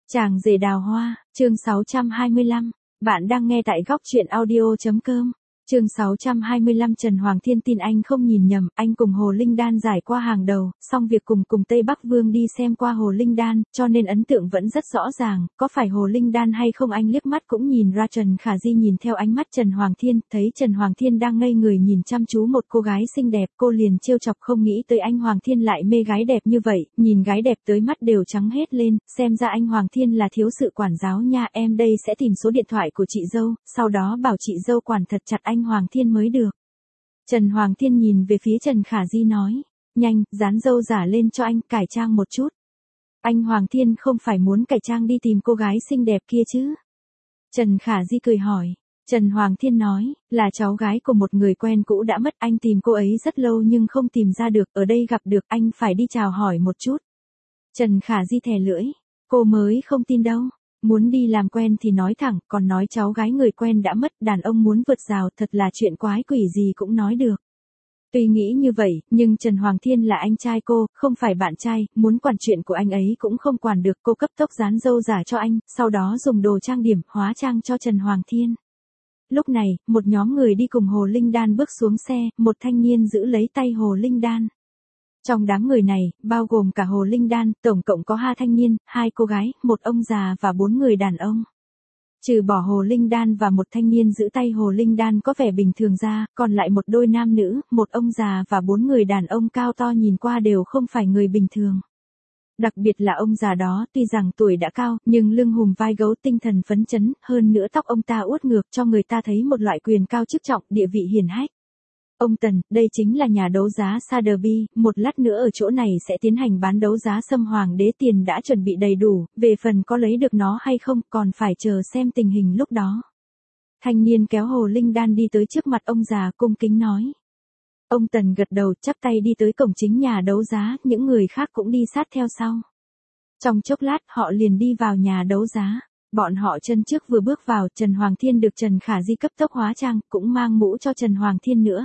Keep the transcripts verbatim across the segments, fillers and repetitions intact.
Chàng rể đào hoa, chương sáu trăm hai mươi lăm. Bạn đang nghe tại góc truyện audio.com. Chương sáu trăm hai mươi lăm. Trần Hoàng Thiên tin anh không nhìn nhầm, anh cùng Hồ Linh Đan giải qua hàng đầu, xong việc cùng cùng Tây Bắc Vương đi xem qua Hồ Linh Đan, cho nên ấn tượng vẫn rất rõ ràng, có phải Hồ Linh Đan hay không anh liếc mắt cũng nhìn ra. Trần Khả Di nhìn theo ánh mắt Trần Hoàng Thiên, thấy Trần Hoàng Thiên đang ngây người nhìn chăm chú một cô gái xinh đẹp, cô liền trêu chọc không nghĩ tới anh Hoàng Thiên lại mê gái đẹp như vậy, nhìn gái đẹp tới mắt đều trắng hết lên, xem ra anh Hoàng Thiên là thiếu sự quản giáo nha, em đây sẽ tìm số điện thoại của chị dâu, sau đó bảo chị dâu quản thật chặt anh Hoàng Thiên mới được. Trần Hoàng Thiên nhìn về phía Trần Khả Di nói, nhanh, dán dâu giả lên cho anh, cải trang một chút. Anh Hoàng Thiên không phải muốn cải trang đi tìm cô gái xinh đẹp kia chứ? Trần Khả Di cười hỏi. Trần Hoàng Thiên nói, là cháu gái của một người quen cũ đã mất, anh tìm cô ấy rất lâu nhưng không tìm ra được, ở đây gặp được anh phải đi chào hỏi một chút. Trần Khả Di thè lưỡi, cô mới không tin đâu. Muốn đi làm quen thì nói thẳng, còn nói cháu gái người quen đã mất, đàn ông muốn vượt rào thật là chuyện quái quỷ gì cũng nói được. Tuy nghĩ như vậy, nhưng Trần Hoàng Thiên là anh trai cô, không phải bạn trai, muốn quản chuyện của anh ấy cũng không quản được. Cô cấp tốc dán dâu giả cho anh, sau đó dùng đồ trang điểm, hóa trang cho Trần Hoàng Thiên. Lúc này, một nhóm người đi cùng Hồ Linh Đan bước xuống xe, một thanh niên giữ lấy tay Hồ Linh Đan. Trong đám người này, bao gồm cả Hồ Linh Đan, tổng cộng có hai thanh niên, hai cô gái, một ông già và bốn người đàn ông. Trừ bỏ Hồ Linh Đan và một thanh niên giữ tay Hồ Linh Đan có vẻ bình thường ra, còn lại một đôi nam nữ, một ông già và bốn người đàn ông cao to nhìn qua đều không phải người bình thường. Đặc biệt là ông già đó, tuy rằng tuổi đã cao, nhưng lưng hùm vai gấu tinh thần phấn chấn, hơn nữa tóc ông ta uốn ngược cho người ta thấy một loại quyền cao chức trọng, địa vị hiển hách. Ông Tần, đây chính là nhà đấu giá Sotheby's, một lát nữa ở chỗ này sẽ tiến hành bán đấu giá Sâm Hoàng đế, tiền đã chuẩn bị đầy đủ, về phần có lấy được nó hay không còn phải chờ xem tình hình lúc đó. Thanh niên kéo Hồ Linh Đan đi tới trước mặt ông già cung kính nói. Ông Tần gật đầu chắp tay đi tới cổng chính nhà đấu giá, những người khác cũng đi sát theo sau. Trong chốc lát họ liền đi vào nhà đấu giá. Bọn họ chân trước vừa bước vào, Trần Hoàng Thiên được Trần Khả Di cấp tốc hóa trang, cũng mang mũ cho Trần Hoàng Thiên nữa.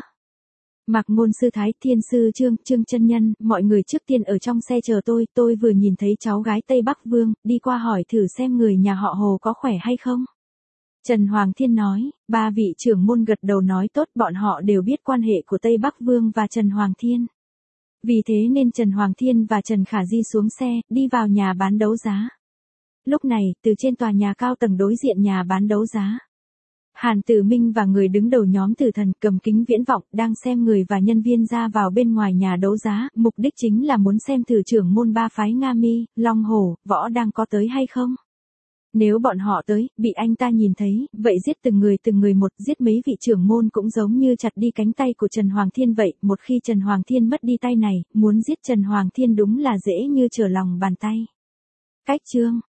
Mạc Ngôn Sư Thái, Thiên Sư Trương, Trương chân nhân, mọi người trước tiên ở trong xe chờ tôi, tôi vừa nhìn thấy cháu gái Tây Bắc Vương, đi qua hỏi thử xem người nhà họ Hồ có khỏe hay không. Trần Hoàng Thiên nói, ba vị trưởng môn gật đầu nói tốt, bọn họ đều biết quan hệ của Tây Bắc Vương và Trần Hoàng Thiên. Vì thế nên Trần Hoàng Thiên và Trần Khả Di xuống xe, đi vào nhà bán đấu giá. Lúc này, từ trên tòa nhà cao tầng đối diện nhà bán đấu giá, Hàn Tử Minh và người đứng đầu nhóm Tử Thần cầm kính viễn vọng đang xem người và nhân viên ra vào bên ngoài nhà đấu giá, mục đích chính là muốn xem thử trưởng môn ba phái Nga Mi, Long Hổ, Võ đang có tới hay không. Nếu bọn họ tới, bị anh ta nhìn thấy, vậy giết từng người từng người một, giết mấy vị trưởng môn cũng giống như chặt đi cánh tay của Trần Hoàng Thiên vậy, một khi Trần Hoàng Thiên mất đi tay này, muốn giết Trần Hoàng Thiên đúng là dễ như trở lòng bàn tay. Cách chương